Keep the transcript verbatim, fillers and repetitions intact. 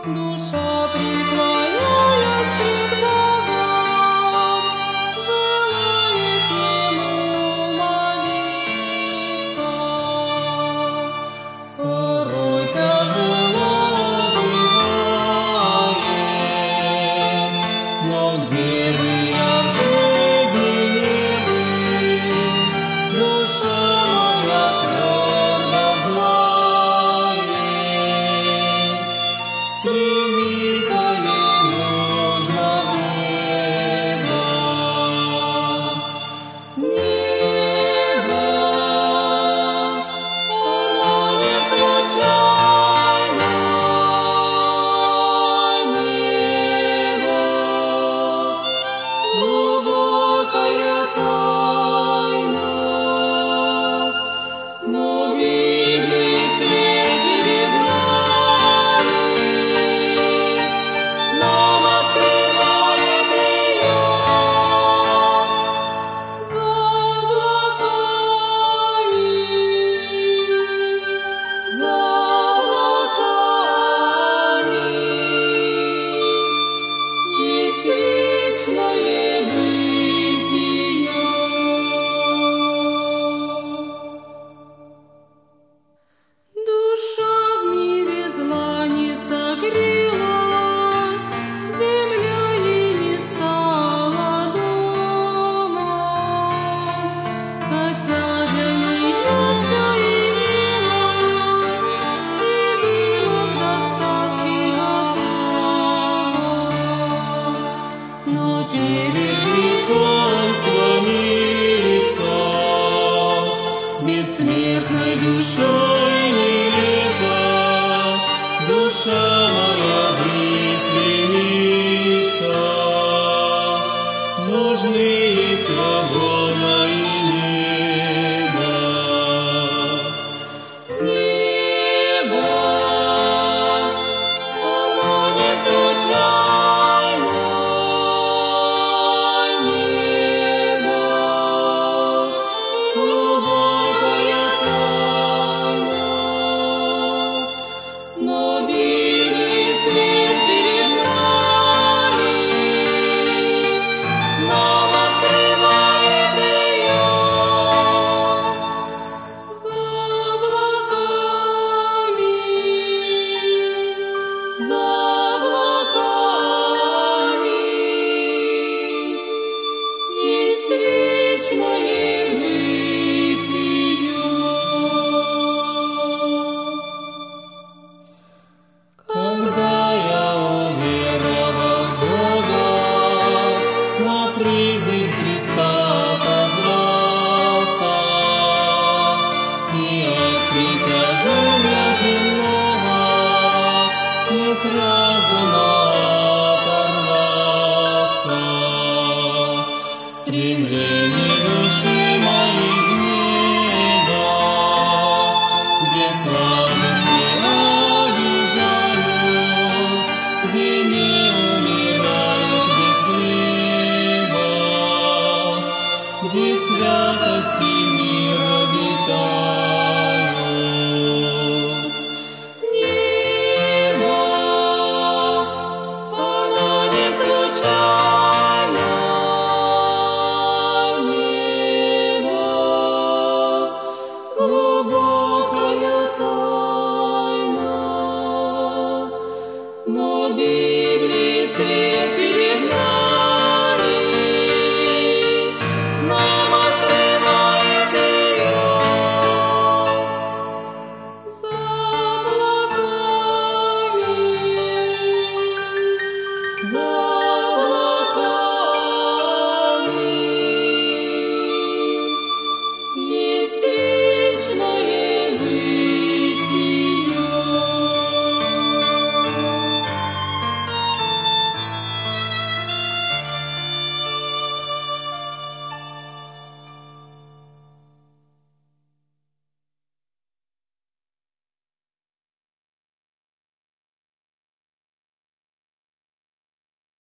Душа, преклоняясь пред Богом, желает Ему молиться. Порой тяжело бывает, но где бы я в жизни не был, душа моя твердо знает, стремится ей нужно в небо. Небо, оно не случайно, небо, глубокая тайна, но в Библии свет перед нами нам открывает ее за облаками, за облаками. Есть вечное бытие. Душа в мире зла не согрелась, земля ей не стала домом, хотя для нее все имелось и было в достатке готово. Но перед грехом склониться бессмертной душой нелепо, душа моя вниз стремится, нужны ей свобода и небо. Небо, оно не случайно, небо, глубокая тайна, но в Библии свет перед нами нам открывает ее за облаками, за облаками. Есть вечное бытие. Когда я, уверовал в Бога, на призыв Христа отозвался, и от притяжения земного не сразу оторвался. Стремление души моей в небо, где славных не обижают, где не умирают без хлеба, где святости мир обитают. Небо, оно не случайно, небо, глубокая тайна, но без